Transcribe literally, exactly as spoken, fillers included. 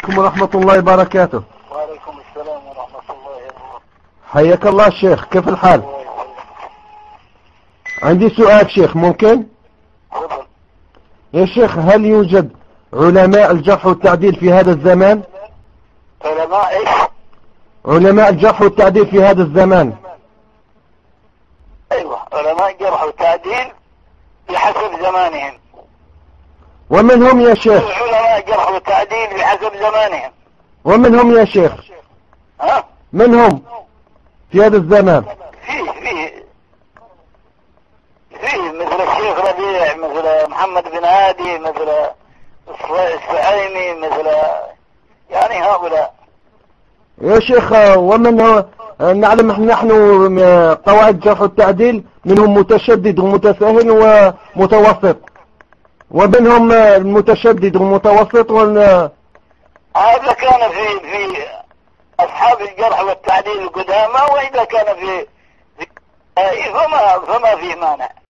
عليكم ورحمة الله وبركاته. وعليكم السلام ورحمة الله وبركاته. حياك الله شيخ، كيف الحال؟ عندي سؤال شيخ، ممكن؟ تفضل. يا شيخ، هل يوجد علماء الجرح والتعديل في هذا الزمان؟ علماء ايش؟ علماء الجرح والتعديل في هذا الزمان. ايوه، علماء جرح وتعديل بحسب زمانهم. ومن هم يا شيخ؟ علماء جرح وتعديل بحسب زمانهم. ومن هم يا شيخ؟ ها؟ من هم في هذا الزمان؟ فيه فيه فيه مثل الشيخ ربيع، مثل محمد بن هادي، مثل السعيمي، مثل يعني هؤلاء. يا شيخ، ومن هو؟ نعلم نحن قواعد الجرح والتعديل منهم متشدد ومتساهل ومتوسط، ومنهم المتشدد والمتوسط وال هذا كان في في أصحاب الجرح والتعديل القدامى، وإذا كان في في فما فما في مانع.